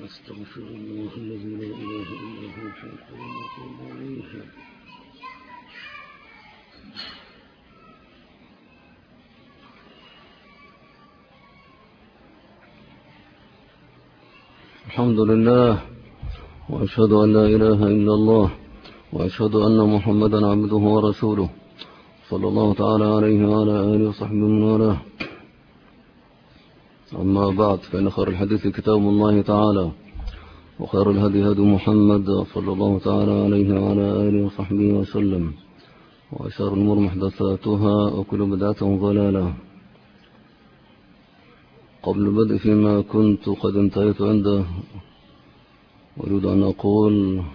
أستغفر الله الذي لا إله إلا هو الحي القيوم وأتوب إليه. الحمد لله، وأشهد أن لا إله إلا الله، وأشهد أن محمدا عبده ورسوله صلى الله تعالى عليه وعلى آله وصحبه من والاه. أما بعد، فإن خير الحديث كتاب الله تعالى، وخير الهدي هدي محمد صلى الله تعالى عليه وعلى آله وصحبه وسلم، وشر الأمور محدثاتها، وكل بدعة ضلالة. قبل البدء فيما كنت قد انتهيت عنده، أريد أن أقول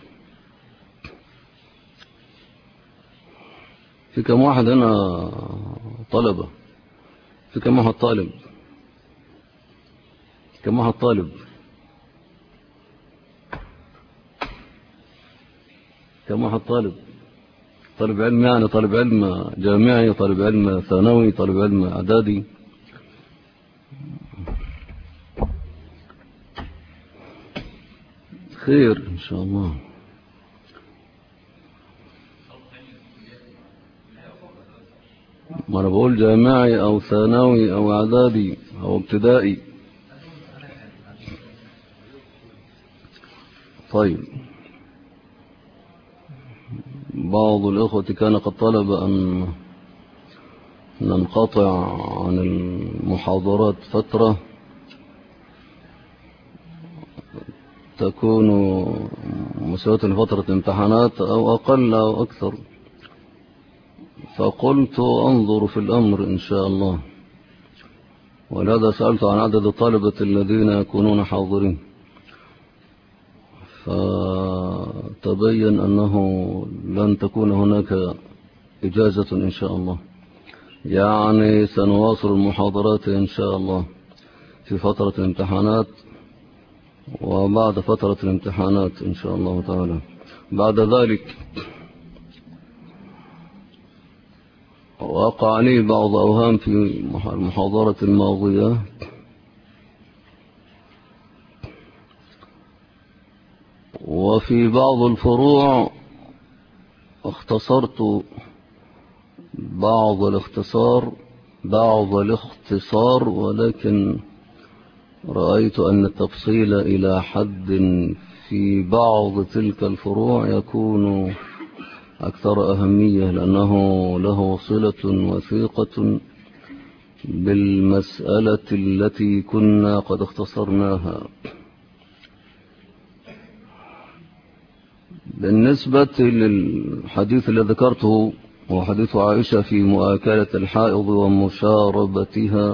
في كم واحد هنا طلبة؟ في كم واحد طالب؟ كم واحد طالب؟ كم واحد طالب؟ طالب علم، يعني طالب علم جامعي، طالب علم ثانوي، طالب علم إعدادي. خير إن شاء الله. ما أنا بقول جامعي أو ثانوي أو إعدادي أو ابتدائي. طيب، بعض الأخوة كان قد طلب أن ننقطع عن المحاضرات فترة تكون مساواة لفترة امتحانات أو أقل أو أكثر، فقلت أنظر في الأمر إن شاء الله، ولهذا سألت عن عدد الطلبة الذين يكونون حاضرين، فتبين أنه لن تكون هناك إجازة إن شاء الله، يعني سنواصل المحاضرات إن شاء الله في فترة الامتحانات وبعد فترة الامتحانات إن شاء الله تعالى. بعد ذلك وقع لي بعض أوهام في المحاضرة الماضية، وفي بعض الفروع اختصرت بعض الاختصار، ولكن رأيت أن التفصيل إلى حد في بعض تلك الفروع يكون أكثر أهمية، لأنه له صلة وثيقة بالمسألة التي كنا قد اختصرناها. بالنسبة للحديث الذي ذكرته، وحديث عائشة في مؤاكلة الحائض ومشاربتها،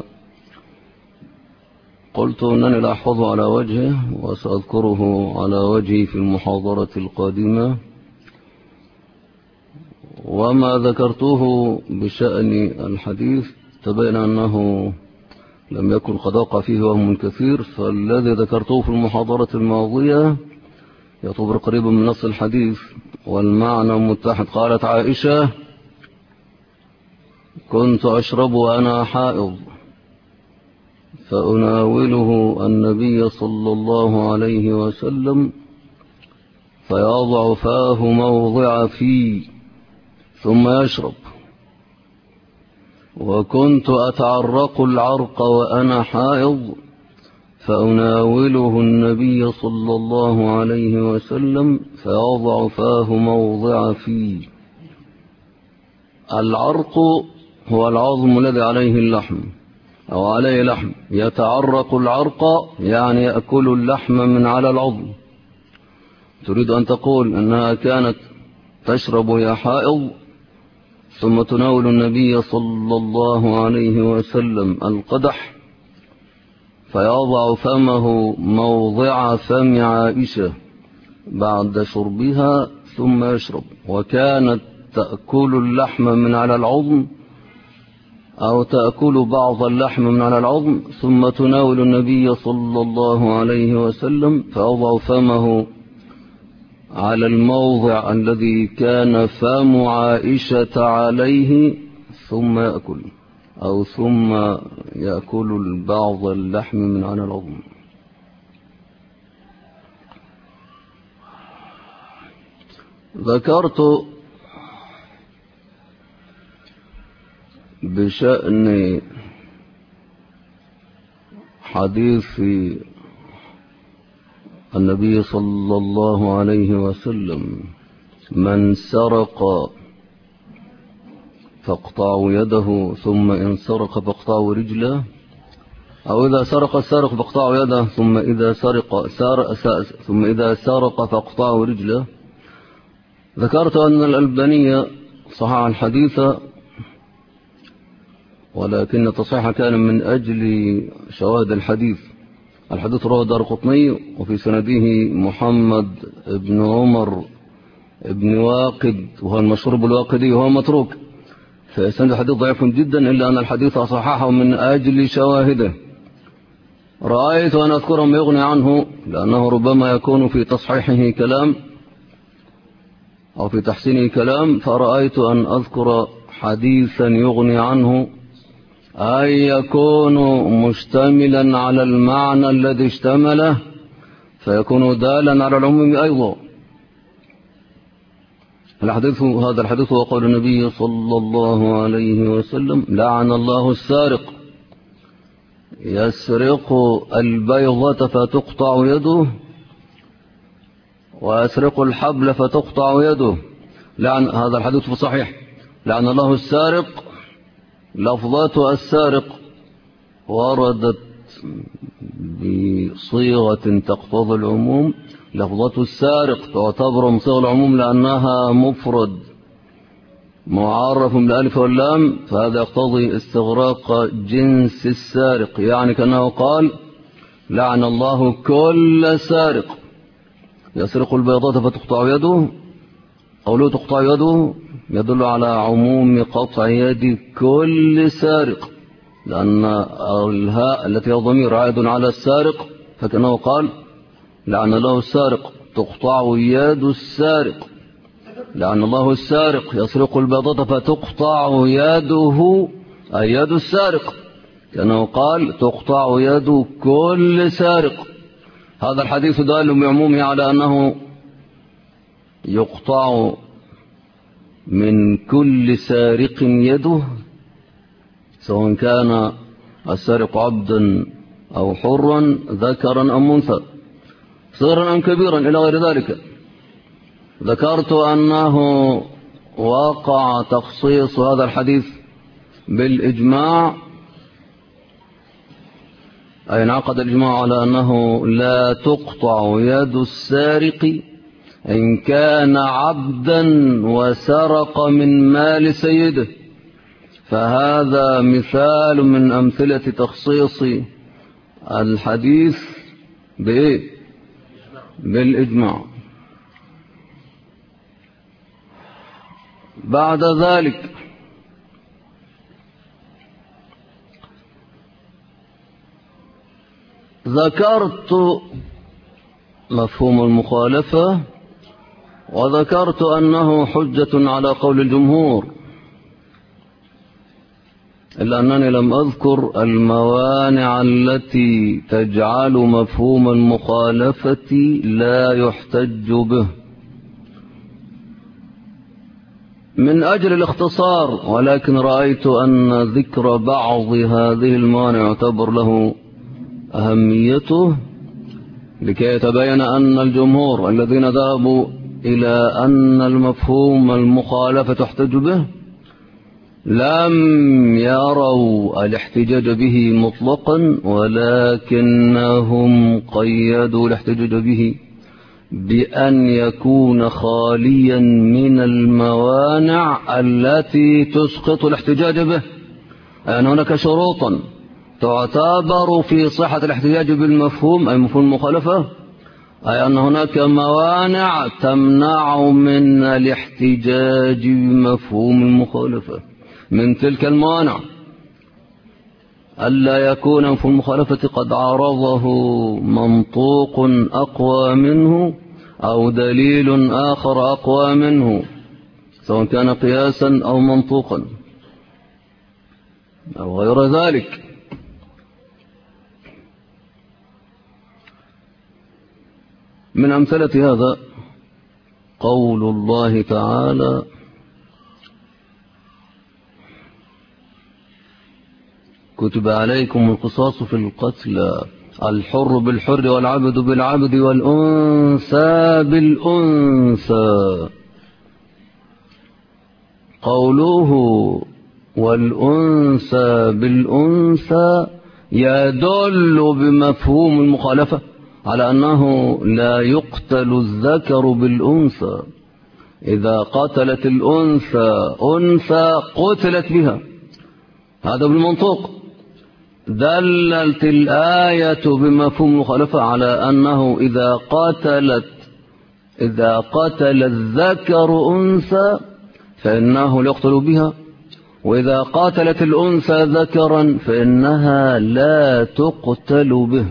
قلت أنني لا أحفظه على وجهه، وسأذكره على وجهي في المحاضرة القادمة. وما ذكرته بشأن الحديث تبين أنه لم يكن قد وقع فيه وهم كثير، فالذي ذكرته في المحاضرة الماضية يعتبر قريب من نص الحديث والمعنى متحد. قالت عائشة: كنت أشرب وأنا حائض، فأناوله النبي صلى الله عليه وسلم فيضع فاه موضع فيه ثم يشرب، وكنت أتعرق العرق وأنا حائض، فأناوله النبي صلى الله عليه وسلم فيضع فاه موضع فيه. العرق هو العظم الذي عليه اللحم أو عليه لحم، يتعرق العرق يعني يأكل اللحم من على العظم. تريد أن تقول أنها كانت تشرب يا حائض، ثم تناول النبي صلى الله عليه وسلم القدح فيضع فمه موضع فم عائشة بعد شربها ثم يشرب، وكانت تأكل اللحم من على العظم أو تأكل بعض اللحم من على العظم، ثم تناول النبي صلى الله عليه وسلم فيضع فمه على الموضع الذي كان فم عائشة عليه ثم يأكل، أو ثم يأكل بعض اللحم من على العظم. ذكرت بشأن حديث النبي صلى الله عليه وسلم: من سرق فاقطعوا يده، ثم إن سرق فاقطعوا رجله، أو إذا سرق السارق فاقطعوا يده، ثم إذا سرق فاقطعوا رجله. ذكرت أن الألباني صحح الحديث، ولكن تصحيحه كان من أجل شواهد الحديث. الحديث رواه الدارقطني، وفي سنده محمد بن عمر بن واقد، وهو المشهور بالواقدي، وهو متروك، فسند الحديث ضعيف جدا، إلا أن الحديث صححه من أجل شواهده. رأيت أن أذكره ما يغني عنه، لأنه ربما يكون في تصحيحه كلام أو في تحسينه كلام، فرأيت أن أذكر حديثا يغني عنه، أن يكون مشتملا على المعنى الذي اشتمله، فيكون دالا على العموم أيضا. هذا الحديث هو قول النبي صلى الله عليه وسلم: لعن الله السارق، يسرق البيضة فتقطع يده، ويسرق الحبل فتقطع يده. هذا الحديث في صحيح. لعن الله السارق، لفظة السارق وردت بصيغة تقتضي العموم. لفظة السارق تعتبر من صيغ العموم لأنها مفرد معرف بالألف واللام، فهذا يقتضي استغراق جنس السارق، يعني كأنه قال: لعن الله كل سارق يسرق البيضات فتقطع يده. قوله تقطع يده يدل على عموم قطع يد كل سارق، لأن الهاء التي هي ضمير عائد على السارق، فكأنه قال: لعن الله السارق تقطع يد السارق. لعن الله السارق يسرق البيضة فتقطع يده، أي يد السارق، كأنه قال: تقطع يد كل سارق. هذا الحديث دال بعمومه على أنه يقطع من كل سارق يده، سواء كان السارق عبدا أو حرا، ذكرا أم أنثى، صغيرا أم كبيرا، إلى غير ذلك. ذكرت أنه وقع تخصيص هذا الحديث بالإجماع، أي انعقد الإجماع على أنه لا تقطع يد السارق إن كان عبدا وسرق من مال سيده. فهذا مثال من أمثلة تخصيص الحديث بالإجماع. بعد ذلك ذكرت مفهوم المخالفة، وذكرت أنه حجة على قول الجمهور، إلا أنني لم أذكر الموانع التي تجعل مفهوم المخالفة لا يحتج به من أجل الاختصار، ولكن رأيت أن ذكر بعض هذه الموانع يعتبر له أهميته، لكي يتبين أن الجمهور الذين ذهبوا إلى أن المفهوم المخالفة تحتج به لم يروا الاحتجاج به مطلقا، ولكنهم قيدوا الاحتجاج به بأن يكون خاليا من الموانع التي تسقط الاحتجاج به. أن هناك شروطا تعتبر في صحة الاحتجاج بالمفهوم، أي مفهوم المخالفة، أي أن هناك موانع تمنع من الاحتجاج بمفهوم المخالفة. من تلك الموانع ألا يكون مفهوم المخالفة قد عارضه منطوق أقوى منه أو دليل آخر أقوى منه، سواء كان قياسا أو منطوقا أو غير ذلك. من أمثلة هذا قول الله تعالى: كتب عليكم القصاص في القتلى، الحر بالحر والعبد بالعبد والأنثى بالأنثى. قوله والأنثى بالأنثى يدل بمفهوم المخالفة على أنه لا يقتل الذكر بالأنثى. إذا قتلت الأنثى أنثى قتلت بها، هذا بالمنطق. دلت الآية بمفهوم المخالفة على أنه إذا قتل الذكر أنثى فإنه يقتل بها، وإذا قاتلت الأنثى ذكرا فإنها لا تقتل به.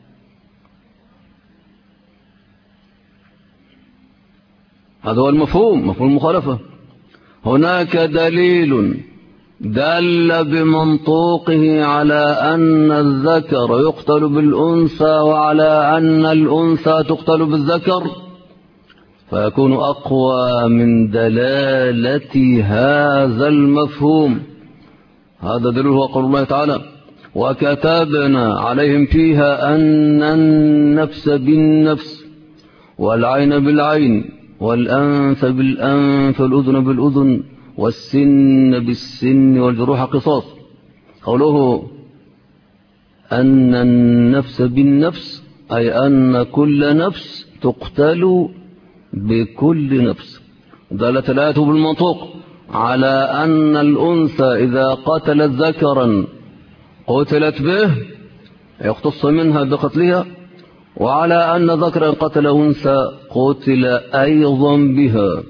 هذا هو المفهوم، مفهوم المخالفة. هناك دليل دل بمنطوقه على أن الذكر يقتل بالأنثى وعلى أن الأنثى تقتل بالذكر، فيكون أقوى من دلالة هذا المفهوم. هذا دليل هو قول الله تعالى: وكتبنا عليهم فيها أن النفس بالنفس والعين بالعين والأنف بالأنف والأذن بالأذن والسن بالسن والجروح قصاص. قوله أن النفس بالنفس أي أن كل نفس تقتل بكل نفس. دلت الآية بالمنطوق على أن الأنثى إذا قتلت ذكرا قتلت به، يختص منها بقتلها، وعلى أن ذكرا قتل أنثى قتل أيضا بها،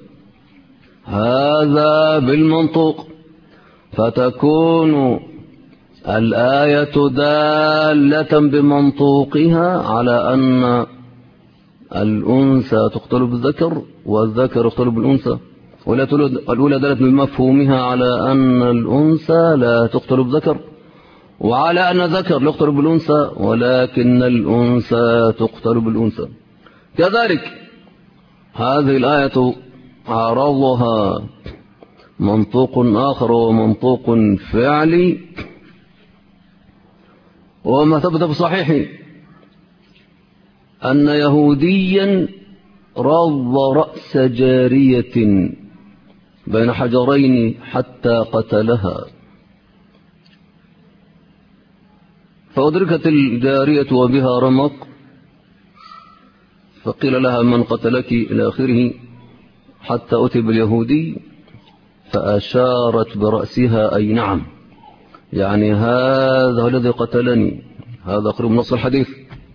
هذا بالمنطوق. فتكون الآية دالة بمنطوقها على أن الأنثى تقتل بالذكر والذكر يقتل بالأنثى، الأولى دلت بمفهومها على أن الأنثى لا تقتل بالذكر، وعلى أن الذكر يقتل بالأنثى ولكن الأنثى تقتل بالأنثى. كذلك هذه الآية عرضها منطوق آخر ومنطوق فعلي، وما ثبت في صحيح أن يهوديا رض رأس جارية بين حجرين حتى قتلها، فأدركت الجارية وبها رمق، فقيل لها: من قتلك؟ إلى آخره، حتى أتي باليهودي فأشارت برأسها أي نعم، يعني هذا الذي قتلني، هذا قريب نص الحديث.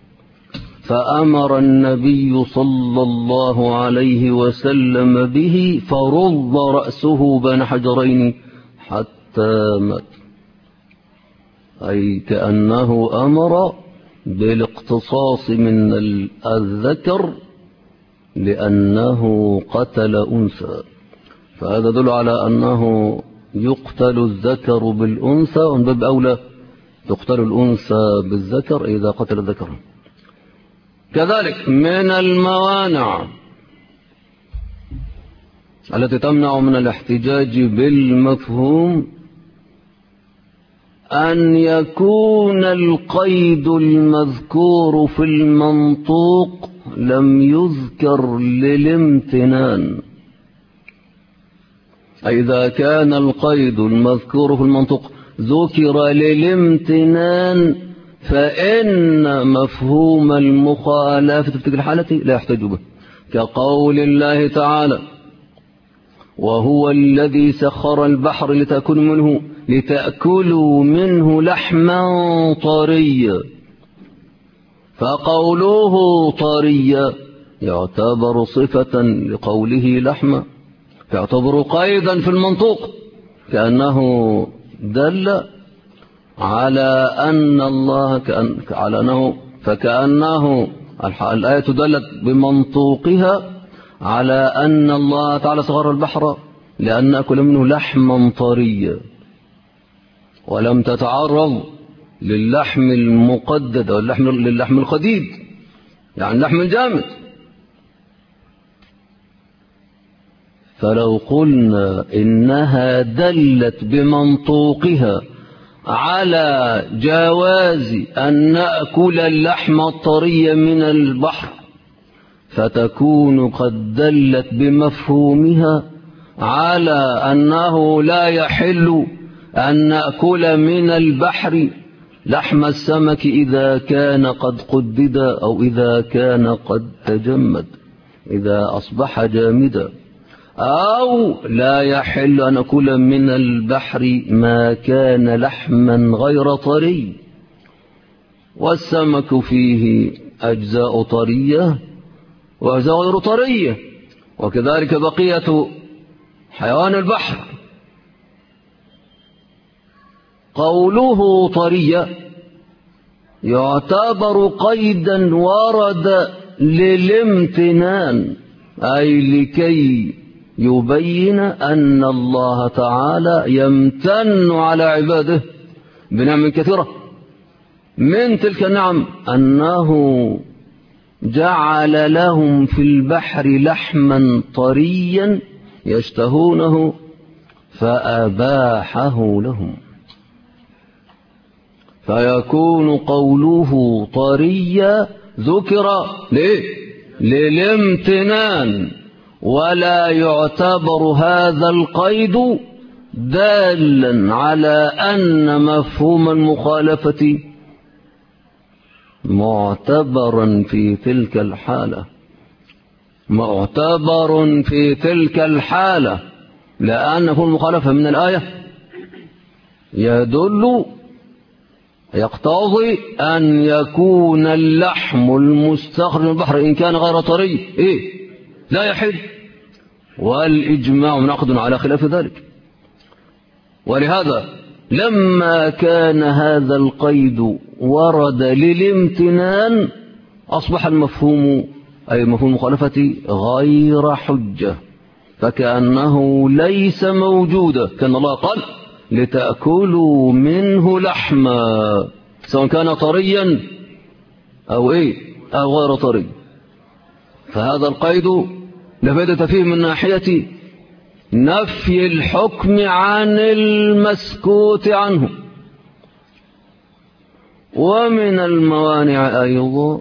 فأمر النبي صلى الله عليه وسلم به فرض رأسه بين حجرين حتى مات، أي كأنه أمر بالاقتصاص من الذكر لأنه قتل أنثى. فهذا يدل على أنه يقتل الذكر بالأنثى، ومن باب أولى تقتل الأنثى بالذكر إذا قتل الذكر. كذلك من الموانع التي تمنع من الاحتجاج بالمفهوم أن يكون القيد المذكور في المنطوق لم يذكر للامتنان. أي إذا كان القيد المذكور في المنطوق ذكر للامتنان فإن مفهوم المخالفة في تلك الحالة لا يحتج به، كقول الله تعالى: وهو الذي سخر البحر لتأكلوا منه لحما طريا. فقوله طريا يعتبر صفة لقوله لحما، يعتبر قيدا في المنطوق، كأنه دل على أن الله على أنه، فكأنه الآية دلت بمنطوقها على أن الله تعالى صغر البحر لأن نأكل منه لحما طريا، ولم تتعرض للحم المقدد أو للحم القديد، يعني اللحم الجامد. فلو قلنا إنها دلت بمنطوقها على جواز أن نأكل اللحم الطري من البحر، فتكون قد دلت بمفهومها على أنه لا يحل أن نأكل من البحر لحم السمك إذا كان قد قدد أو إذا كان قد تجمد، إذا أصبح جامدا، أو لا يحل أن نأكل من البحر ما كان لحما غير طري. والسمك فيه أجزاء طرية وأجزاء غير طرية، وكذلك بقية حيوان البحر. قوله طرية يعتبر قيدا ورد للامتنان، أي لكي يبين أن الله تعالى يمتن على عباده بنعم كثيرة. من تلك النعم أنه جعل لهم في البحر لحما طريا يشتهونه فأباحه لهم، فيكون قوله طريا ذكر للامتنان، ولا يعتبر هذا القيد دالا على أن مفهوم المخالفة معتبرا في تلك الحالة، معتبر في تلك الحالة، لأن مفهوم المخالفة من الآية يدل يقتضي أن يكون اللحم المستخرج من البحر إن كان غير طري لا يحل، والإجماع منعقد على خلاف ذلك. ولهذا لما كان هذا القيد ورد للامتنان أصبح المفهوم أي مفهوم المخالفة غير حجة، فكأنه ليس موجودا، كان الله قال لتأكلوا منه لحما سواء كان طريا أو أو غير طري. فهذا القيد لا فائدة فيه من ناحية نفي الحكم عن المسكوت عنه. ومن الموانع أيضا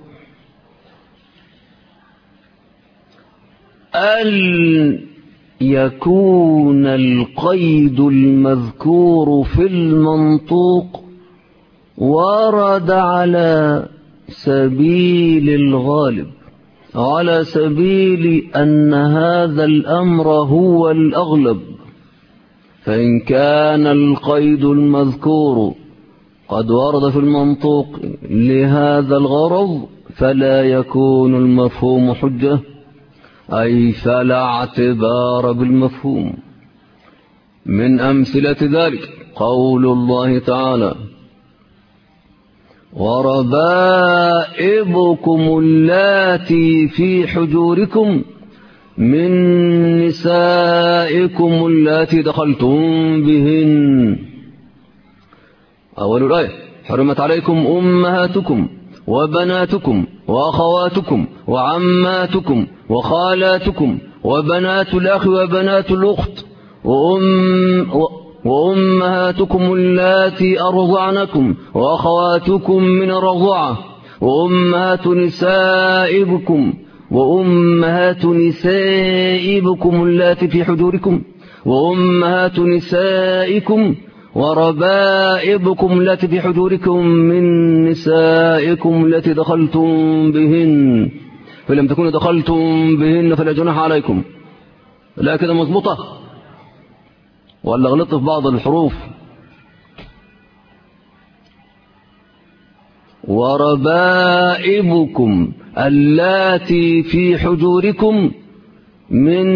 أن يكون القيد المذكور في المنطوق ورد على سبيل الغالب، على سبيل أن هذا الأمر هو الأغلب. فإن كان القيد المذكور قد ورد في المنطوق لهذا الغرض فلا يكون المفهوم حجة، أي فلا اعتبار بالمفهوم. من أمثلة ذلك قول الله تعالى وربائبكم اللاتي في حجوركم من نسائكم اللاتي دخلتم بهن. أول الآية حرمت عليكم أمهاتكم وبناتكم وأخواتكم وعماتكم وخالاتكم وبنات الأخ وبنات الأخت وأمهاتكم اللاتي أرضعنكم وأخواتكم من الرضاعة وأمهات نسائكم اللاتي في حجوركم وأمهات نسائكم وربائبكم التي في حجوركم من نسائكم التي دخلتم بهن فلم تكونوا دخلتم بهن فلا جناح عليكم. لا كده مضبوطة ولا غلطت في بعض الحروف؟ وربائبكم اللاتي في حجوركم من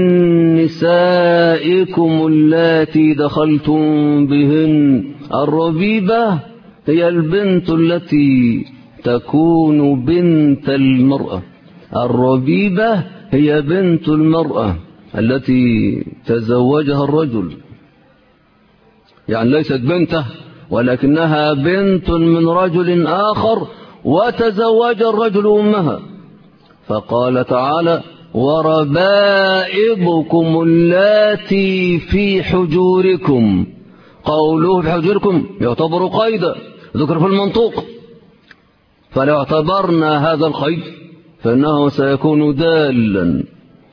نسائكم اللاتي دخلتم بهن. الربيبة هي البنت التي تكون بنت المرأة، الربيبة هي بنت المرأة التي تزوجها الرجل، يعني ليست بنته ولكنها بنت من رجل آخر وتزوج الرجل أمها. فقال تعالى وربائبكم اللاتي في حجوركم. قوله في حجوركم يعتبر قيدا ذكر في المنطوق، فلو اعتبرنا هذا القيد فإنه سيكون دالا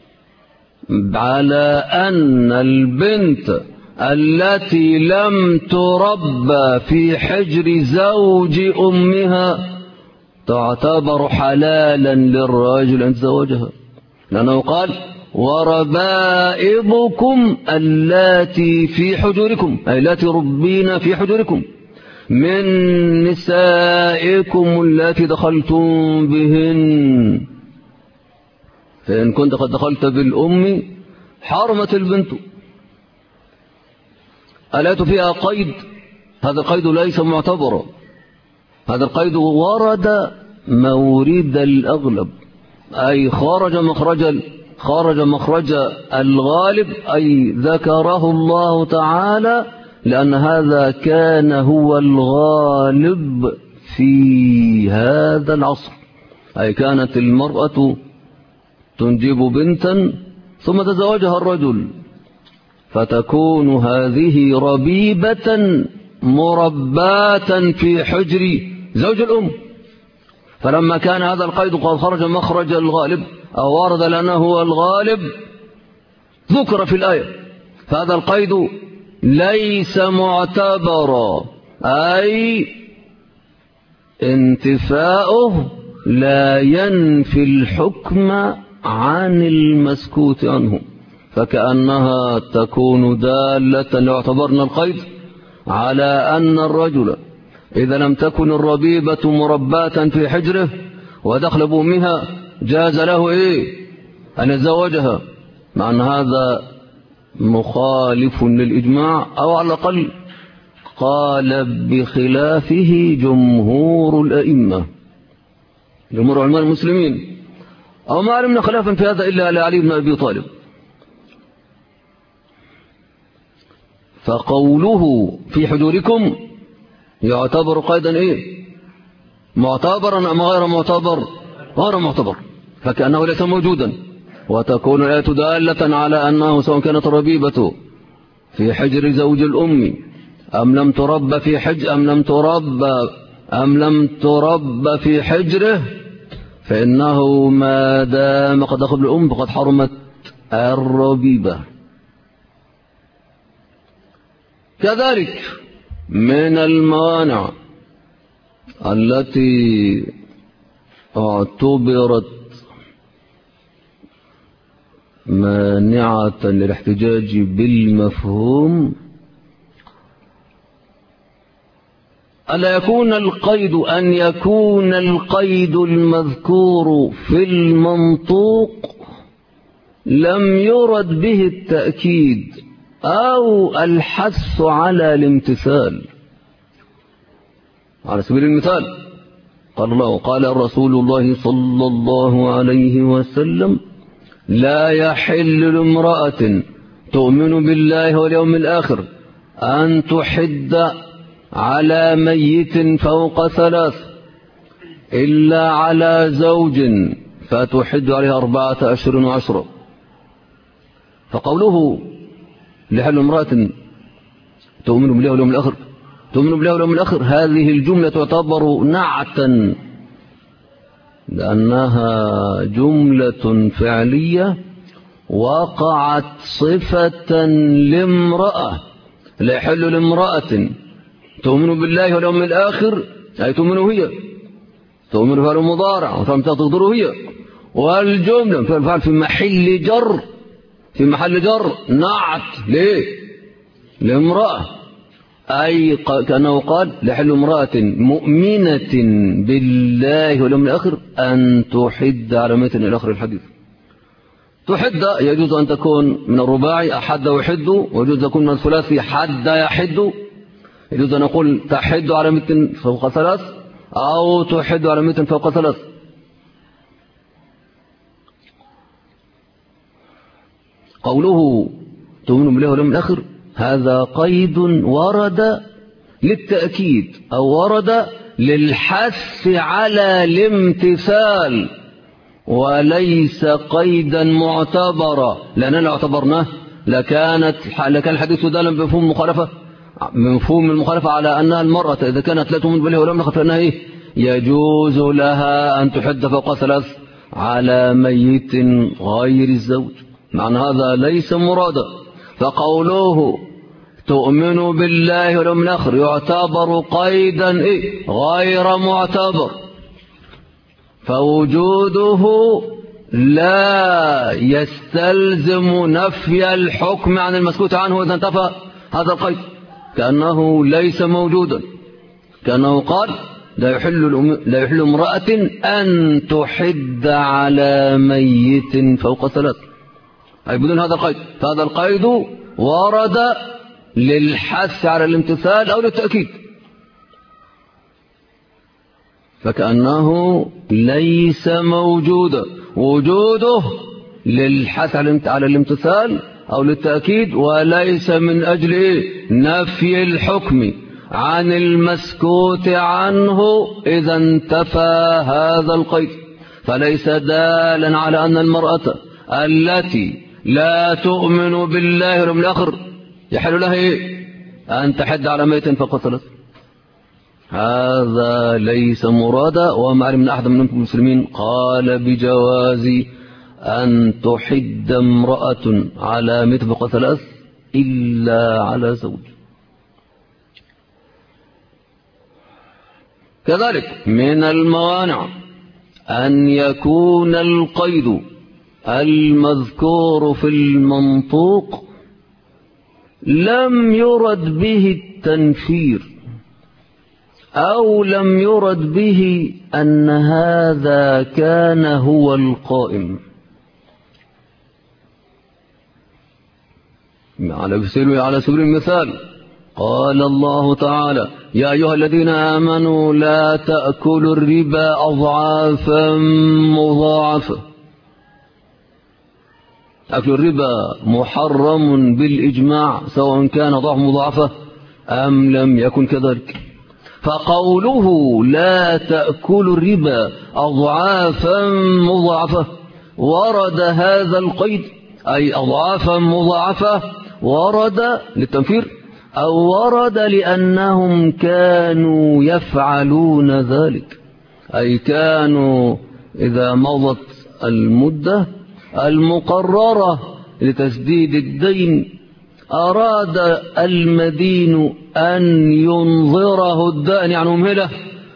على أن البنت التي لم تربى في حجر زوج أمها تعتبر حلالا للرجل أن يتزوجها، لأنه قال وربائبكم اللاتي في حجوركم، أي التي ربين في حجوركم من نسائكم اللاتي دخلتم بهن، فإن كنت قد دخلت بالأم حرمت البنت. الآية فيها قيد، هذا القيد ليس معتبرا، هذا القيد ورد مورد الأغلب، أي خرج مخرج الغالب، أي ذكره الله تعالى لأن هذا كان هو الغالب في هذا العصر، أي كانت المرأة تنجب بنتا ثم تزوجها الرجل فتكون هذه ربيبة مرباة في حجر زوج الأم. فلما كان هذا القيد قد خرج مخرج الغالب أو ورد لأنه هو الغالب ذكر في الآية، فهذا القيد ليس معتبرا، أي انتفاؤه لا ينفي الحكم عن المسكوت عنه، فكأنها تكون دالة لو اعتبرنا القيد على أن الرجل إذا لم تكن الربيبة مرباة في حجره ودخل بأمها جاز له أن يتزوجها، مع أن هذا مخالف للإجماع، أو على الأقل قال بخلافه جمهور الأئمة، جمهور علماء المسلمين، أو ما علمنا خلافا في هذا إلا على علي بن أبي طالب. فقوله في حجوركم يعتبر قيدا معتبرا أم غير معتبر؟ غير معتبر، فكأنه ليس موجودا، وتكون الآية دالة على أنه سواء كانت الربيبة في حجر زوج الأم أم لم تربى في حجر أم لم تربى في حجره، فإنه ما دام قد دخل الأم فقد حرمت الربيبة. كذلك من الموانع التي اعتبرت مانعة للاحتجاج بالمفهوم ألا يكون القيد أن يكون القيد المذكور في المنطوق لم يرد به التأكيد أو الحث على الامتثال. على سبيل المثال قال الرسول الله صلى الله عليه وسلم لا يحل لامرأة تؤمن بالله واليوم الآخر أن تحد على ميت فوق 3 إلا على زوج فتحد عليه 4 أشهر و10. فقوله لحل امرأة تؤمن بالله واليوم الآخر هذه الجملة تعتبر نعتا، لأنها جملة فعلية وقعت صفة لامرأة. لا يحل لامرأة تؤمن بالله واليوم الآخر أي تؤمن هي، تؤمن فعل مضارع وتم تقدر هي، والجملة فعل في محل جر نعت لامرأة، أي كأنه قال لحل امرأة مؤمنة بالله واليوم الآخر أن تحد على متن إلى آخر الحديث. تحد يجوز أن تكون من الرباعي أحد ويحد، ويجوز أن تكون من الثلاثي حد يحد، يجوز أن نقول تحد على متن فوق 3 أو تحد على متن فوق 3. قوله تؤمن بالله واليوم الآخر هذا قيد ورد للتأكيد أو ورد للحث على الامتثال، وليس قيدا معتبرا، لأننا لو اعتبرناه لكان الحديث دالا بمفهوم المخالفة على أنها المرأة إذا كانت لا تؤمن بالله ولم نخف فإنها يجوز لها أن تحد فوق 3 على ميت غير الزوج. معنى هذا ليس مرادا. فقوله تؤمن بالله واليوم الآخر يعتبر قيدا غير معتبر، فوجوده لا يستلزم نفي الحكم عن المسكوت عنه إذا انتفى هذا القيد، كأنه ليس موجودا. كأنه قال لا يحل امرأة أن تحد على ميت فوق 3، أي بدون هذا القيد. فهذا القيد ورد للحث على الامتثال أو للتأكيد، فكأنه ليس موجودا. وجوده للحث على الامتثال أو للتأكيد، وليس من أجل نفي الحكم عن المسكوت عنه إذا انتفى هذا القيد. فليس دالا على أن المرأة التي لا تؤمن بالله واليوم الآخر يحل لها أن تحد على ميت فوق 3. هذا ليس مرادا. وما علم من أحد من المسلمين قال بجواز أن تحد امرأة على ميت فوق 3 إلا على زوج. كذلك من الموانع أن يكون القيد المذكور في المنطوق لم يرد به التنفير، أو لم يرد به أن هذا كان هو القائم. على سبيل المثال قال الله تعالى يا أيها الذين آمنوا لا تأكلوا الربا أضعافا مضاعفة. أكل الربا محرم بالإجماع سواء كان ضعف مضاعفة أم لم يكن كذلك. فقوله لا تأكلوا الربا أضعافا مضاعفة ورد هذا القيد، أي أضعافا مضاعفة ورد للتنفير أو ورد لأنهم كانوا يفعلون ذلك، أي كانوا إذا مضت المدة المقررة لتسديد الدين أراد المدين أن ينظره الدائن يعني مهله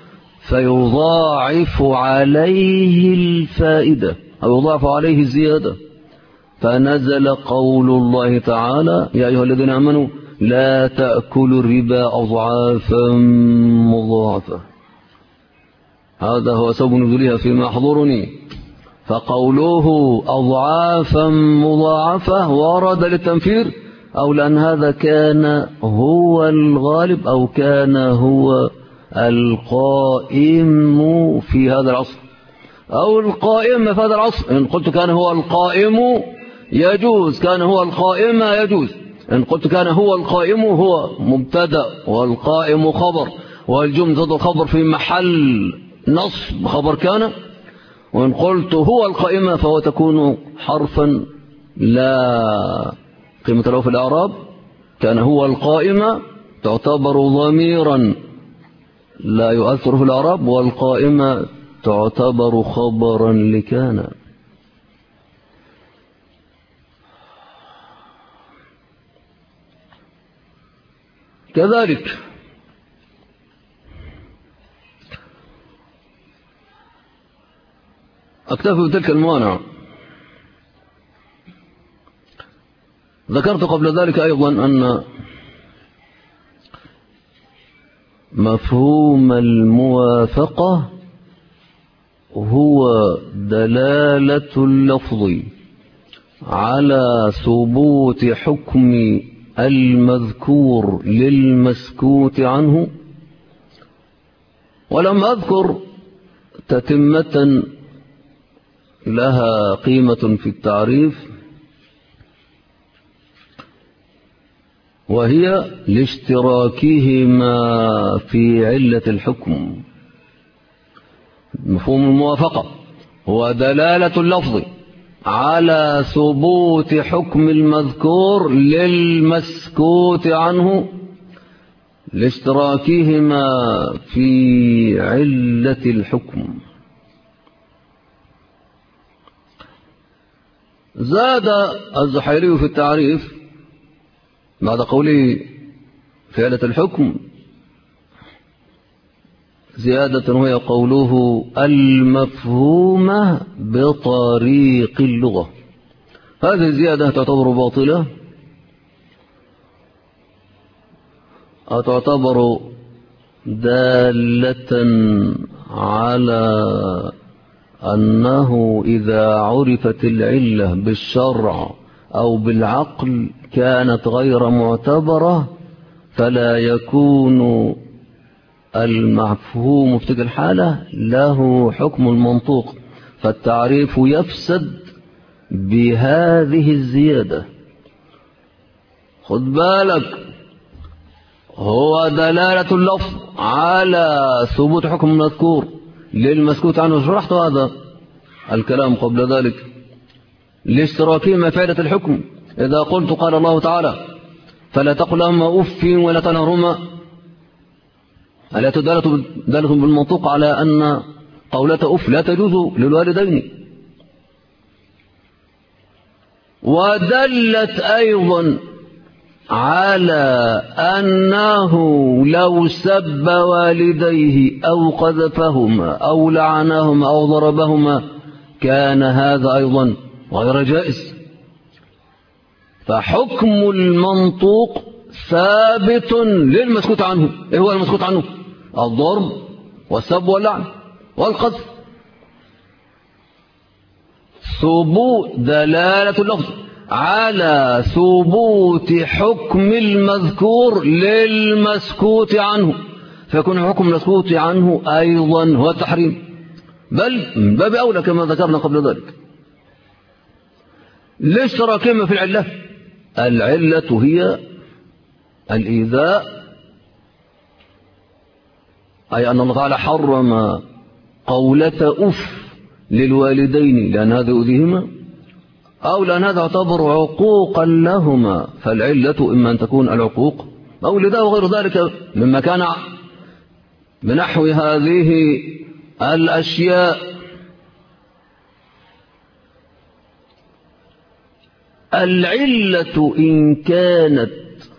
فيضاعف عليه الفائدة أو يضاعف عليه الزيادة، فنزل قول الله تعالى يا أيها الذين آمنوا لا تأكلوا الربا أضعافا مضاعفة. هذا هو سبب نزولها فيما يحضرني. فقوله أضعافا مضاعفة ورد للتنفير أو لأن هذا كان هو الغالب أو كان هو القائم في هذا العصر أو القائم في هذا العصر. إن قلت كان هو القائم يجوز، كان هو القائم يجوز. إن قلت كان هو القائم هو مبتدأ والقائم خبر، والجملة الخبر في محل نصب خبر كان. وإن قلت هو القائم فهو تكون حرفا لا قيمة له في الإعراب. كان هو القائم تعتبر ضميرا لا يؤثر في الإعراب، والقائم تعتبر خبرا لكان. كذلك أكتفي بتلك الموانع. ذكرت قبل ذلك أيضا أن مفهوم الموافقة هو دلالة اللفظ على ثبوت حكم المذكور للمسكوت عنه، ولم أذكر تتمة لها قيمة في التعريف، وهي لاشتراكهما في علة الحكم. مفهوم الموافقة هو دلالة اللفظ على ثبوت حكم المذكور للمسكوت عنه لاشتراكهما في علة الحكم. زاد الزحيري في التعريف بعد قوله في علة الحكم زيادة، وهي قوله المفهومة بطريق اللغة. هذه الزيادة تعتبر باطلة أو تعتبر دالة على أنه إذا عرفت العلة بالشرع أو بالعقل كانت غير معتبرة، فلا يكون المفهوم في تلك الحالة له حكم المنطوق، فالتعريف يفسد بهذه الزيادة. خد بالك، هو دلالة اللفظ على ثبوت حكم المذكور للمسكوت عنه. شرحت هذا الكلام قبل ذلك. لاشتراكهما في علة الحكم، إذا قلت قال الله تعالى فلا تقل لهما أف ولا تنهرهما، ألا دالة بالمنطوق على أن قولة أف لا تجوز للوالدين. ودلت أيضا على أنه لو سب والديه أو قذفهما أو لعنهما أو ضربهما كان هذا أيضا غير جائز. فحكم المنطوق ثابت للمسكوت عنه. إيه هو المسكوت عنه؟ الضرب والسب واللعن والقذف. ثبوت دلالة اللفظ على ثبوت حكم المذكور للمسكوت عنه، فيكون حكم المسكوت عنه أيضا هو التحريم، بل من باب أولى كما ذكرنا قبل ذلك. لاشتراكهما في العلة. العلة هي الإيذاء، أي أن الله تعالى حرم قولة أف للوالدين لأن هذا يؤذيهما، أو لأن هذا يعتبر عقوقا لهما. فالعلة إما أن تكون العقوق أو لذا وغير ذلك مما كان بنحو هذه الأشياء. العلة إن كانت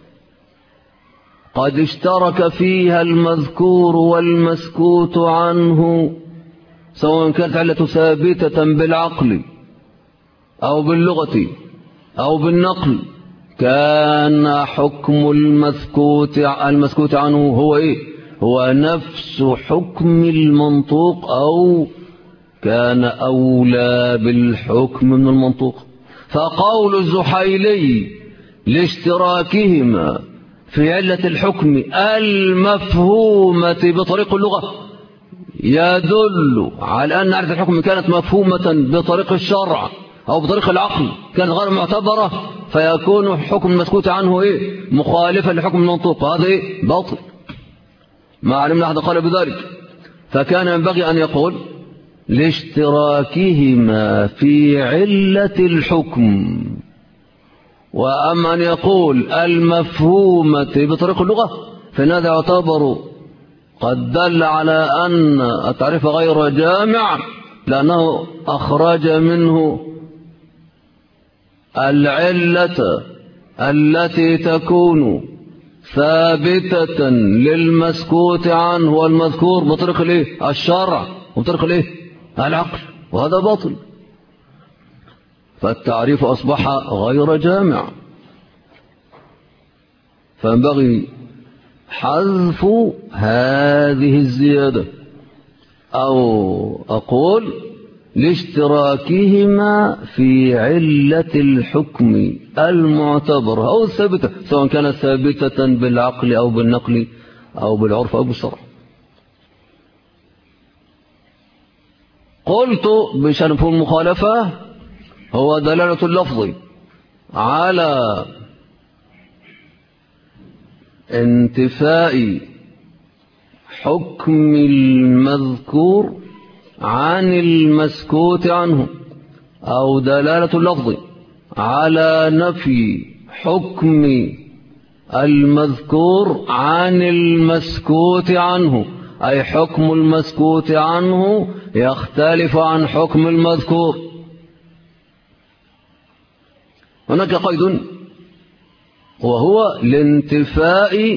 قد اشترك فيها المذكور والمسكوت عنه، سواء كانت علة ثابتة بالعقل أو باللغة أو بالنقل، كان حكم المسكوت عنه هو إيه؟ هو نفس حكم المنطوق، أو كان أولى بالحكم من المنطوق. فقول الزحيلي لاشتراكهما في علة الحكم المفهومة بطريق اللغة يدل على أن علة الحكم كانت مفهومة بطريق الشرع أو بطريق العقل، كانت غير معتبرة، فيكون حكم المسكوت عنه إيه؟ مخالفا لحكم المنطوق. هذا إيه؟ باطل، ما علمنا أحد قال بذلك. فكان ينبغي أن يقول لاشتراكهما في علة الحكم، وأما أن يقول المفهومة بطريق اللغة فإن هذا يعتبر قد دل على أن التعريف غير جامع، لأنه أخرج منه العلة التي تكون ثابتة للمسكوت عنه والمذكور بطريق الايه؟ الشرع وبطريق الايه؟ العقل، وهذا باطل. فالتعريف أصبح غير جامع، فينبغي حذف هذه الزيادة، أو أقول لاشتراكهما في علة الحكم المعتبرة أو الثابتة، سواء كانت ثابتة بالعقل أو بالنقل أو بالعرف أو بالشرع. قلت بشأن مفهوم المخالفة هو دلالة اللفظ على انتفاء حكم المذكور عن المسكوت عنه أو دلالة اللفظ على نفي حكم المذكور عن المسكوت عنه، أي حكم المسكوت عنه يختلف عن حكم المذكور. هناك قيد وهو لانتفاء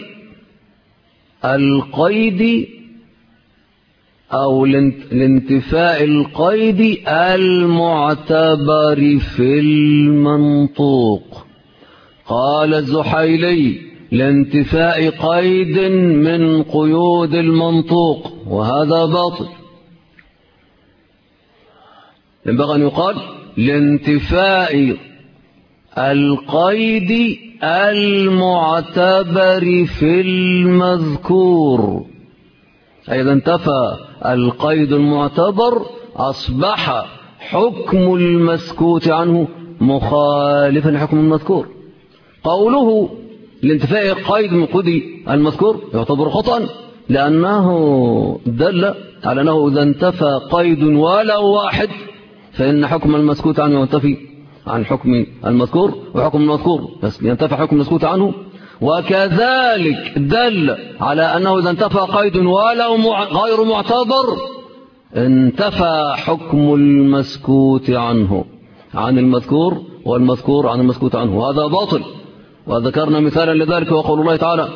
القيد أو لانتفاء القيد المعتبر في المنطوق. قال الزحيلي لانتفاء قيد من قيود المنطوق، وهذا باطل. ينبغي أن يقال لانتفاء القيد المعتبر في المذكور، أي إذا انتفى القيد المعتبر أصبح حكم المسكوت عنه مخالفا لحكم المذكور. قوله لانتفاء القيد من قيد المذكور يعتبر خطأ، لأنه دل على أنه إذا انتفى قيد ولو واحد فإن حكم المسكوت عنه ينتفي عن حكم المذكور، وحكم المذكور ينتفى حكم المسكوت عنه. وكذلك دل على أنه إذا انتفى قيد ولو غير معتبر انتفى حكم المسكوت عنه عن المذكور، والمذكور عن المسكوت عنه، وهذا باطل. وذكرنا مثالا لذلك وقول الله تعالى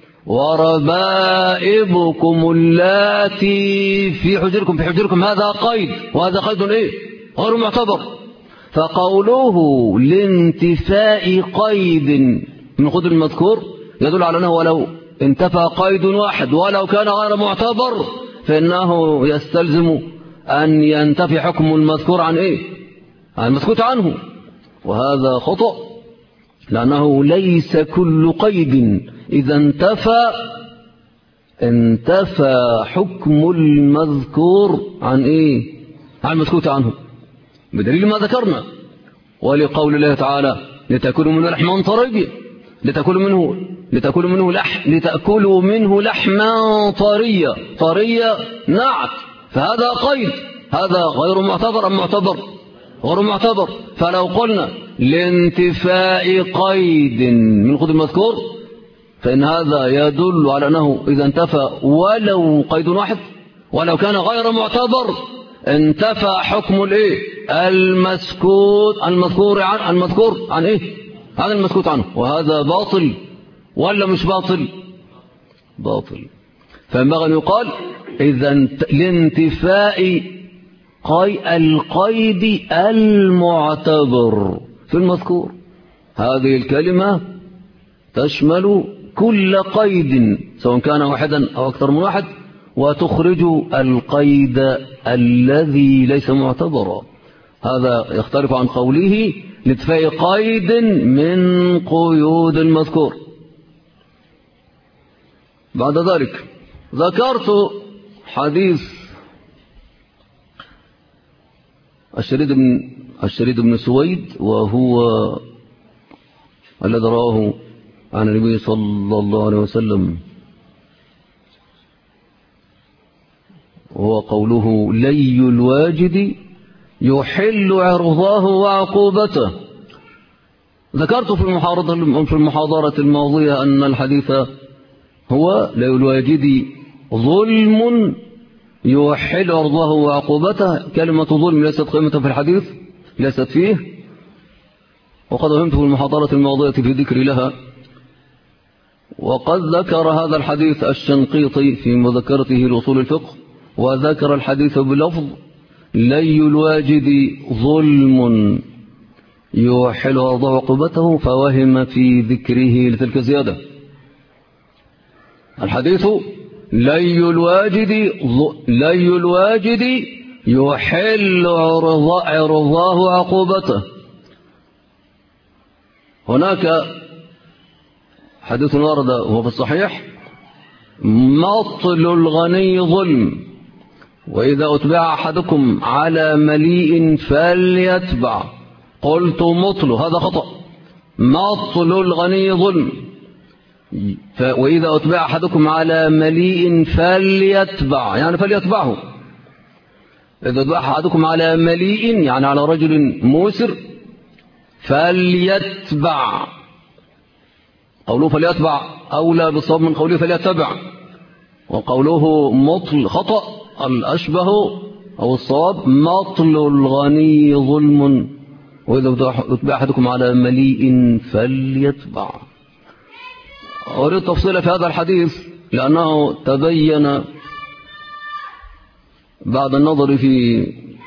وربائبكم اللاتي في حجركم هذا قيد، وهذا قيد ايه غير معتبر. فقوله لانتفاء قيد من قيد المذكور يدل على أنه ولو انتفى قيد واحد ولو كان غير معتبر فإنه يستلزم أن ينتفي حكم المذكور عن ايه عن المسكوت عنه، وهذا خطأ، لأنه ليس كل قيد إذا انتفى حكم المذكور عن ايه عن المسكوت عنه، بدليل ما ذكرنا. ولقول الله تعالى لتأكلوا منه لحما طريا، لتأكلوا منه لحما طريا نعت، فهذا قيد، هذا غير معتبر أم معتبر؟ غير معتبر. فلو قلنا لانتفاء قيد من قيد المذكور فإن هذا يدل على أنه إذا انتفى ولو قيد واحد ولو كان غير معتبر انتفى حكم الايه المذكور عن ايه عن المسكوت عنه، وهذا باطل ولا مش باطل؟ باطل. فينبغي أن يقال إذا لانتفاء القيد المعتبر في المذكور. هذه الكلمة تشمل كل قيد سواء كان واحدا أو أكثر من واحد، وتخرج القيد الذي ليس معتبرا. هذا يختلف عن قوله لانتفاء قيد من قيود المذكور. بعد ذلك ذكرت حديث الشريد بن سويد، وهو الذي رواه عن النبي صلى الله عليه وسلم، وهو قوله لي الواجد يحل عرضاه وعقوبته. ذكرت في المحاضرة الماضية أن الحديث هو لي الواجد ظلم يحل عرضاه وعقوبته. كلمة ظلم ليست قيمة في الحديث، ليست فيه، وقد فهمت في المحاضرة الماضية في ذكر لها. وقد ذكر هذا الحديث الشنقيطي في مذكرته لأصول الفقه، وذكر الحديث بلفظ لي الواجد ظلم يحل عرضه وعقوبته، فوهم في ذكره لتلك الزيادة. الحديث لي الواجد يحل عرضه وعقوبته. هناك حديث ورد وهو في الصحيح مطل الغني ظلم، وإذا أتبع أحدكم على مليء فليتبع. قلت مطل، هذا خطأ، مطل الغني ظلم، وإذا أتبع أحدكم على مليء فليتبع، يعني فليتبعه. إذا ذبح أحدكم على مليء يعني على رجل موسر فليتبع. قوله فليتبع أولى بالصواب من قوله فليتبع، وقوله مطل خطأ. الأشبه أو الصواب مطل الغني ظلم، وإذا ذبح أحدكم على مليء فليتبع. أريد تفصيل في هذا الحديث لأنه تبين بعد النظر في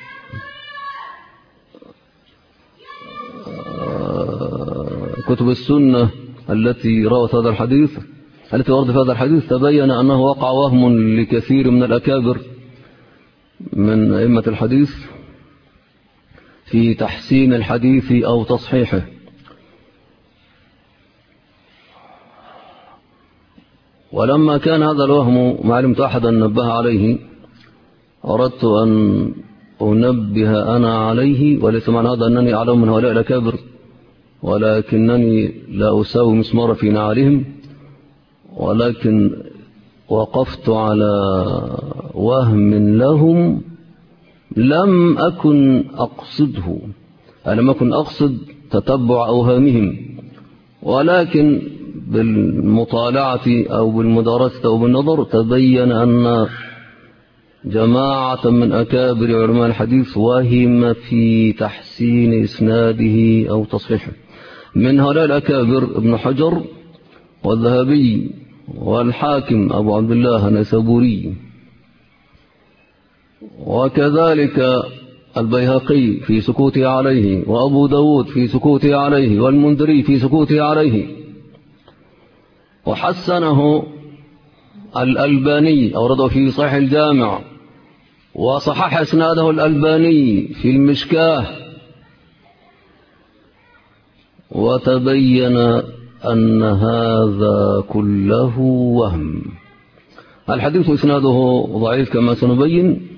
كتب السنة التي روت هذا الحديث، التي ورد في هذا الحديث، تبين أنه وقع وهم لكثير من الأكابر من أئمة الحديث في تحسين الحديث أو تصحيحه. ولما كان هذا الوهم ما علمت أحدا نبه عليه أردت أن أنبه أنا عليه، وليس معنى هذا أنني أعلم من هؤلاء الأكابر، ولكنني لا أساوي مسمار في نعالهم، ولكن وقفت على وهم لهم لم أكن أقصده، لم أكن أقصد تتبع أوهامهم، ولكن بالمطالعة أو بالمدارسة أو بالنظر تبين أن جماعة من أكابر علماء الحديث وهم في تحسين إسناده أو تصحيحه. من هؤلاء الأكابر ابن حجر والذهبي والحاكم أبو عبد الله النيسابوري، وكذلك البيهقي في سكوته عليه، وأبو داود في سكوته عليه، والمنذري في سكوته عليه. وحسنه الألباني أورده في صحيح الجامع، وصحح إسناده الألباني في المشكاه، وتبين أن هذا كله وهم. الحديث إسناده ضعيف كما سنبين.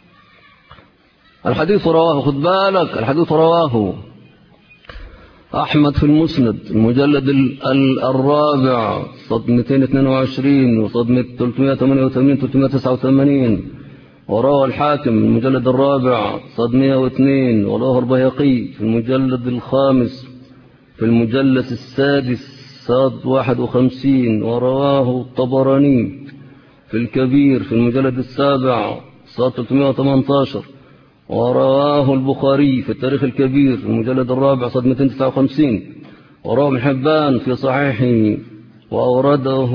الحديث رواه، خد بالك، الحديث رواه أحمد في المسند المجلد الرابع صد 222 وصد 388 389، ورواه الحاكم المجلد الرابع صد 102، ورواه البيهقي في المجلد الخامس في المجلس السادس صد 51، ورواه الطبراني في الكبير في المجلد السابع صد 318، ورواه البخاري في التاريخ الكبير في المجلد الرابع صد 259، ورواه ابن حبان في صحيحه، وأورده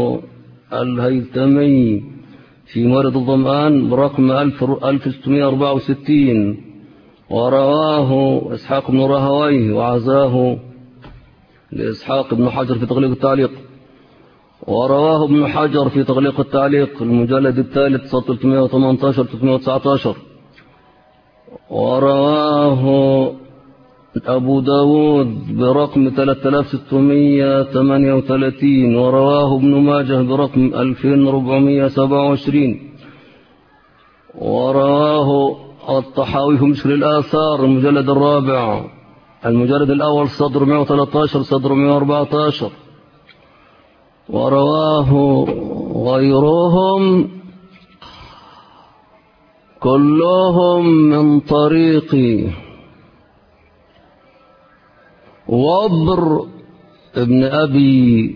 الهيثمي في موارد الظمآن برقم 1664، ورواه إسحاق بن راهويه وعزاه لإسحاق بن حجر في تغليق التعليق، ورواه ابن حجر في تغليق التعليق المجلد الثالث صد 318 319، ورواه أبو داود برقم 3638، ورواه ابن ماجه برقم 2427، ورواه الطحاوي في مشكل الآثار المجلد الرابع المجلد الأول صدر 113 صدر 114، ورواه غيرهم كلهم من طريق وبر ابن أبي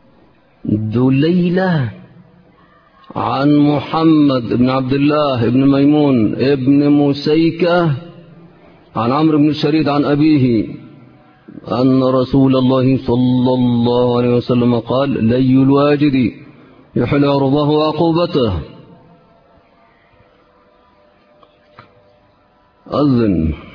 دليلة عن محمد بن عبد الله بن ميمون ابن مسيكة عن عمرو بن الشريد عن أبيه أن رسول الله صلى الله عليه وسلم قال: لي الواجد يحل عرضه وعقوبته. أذن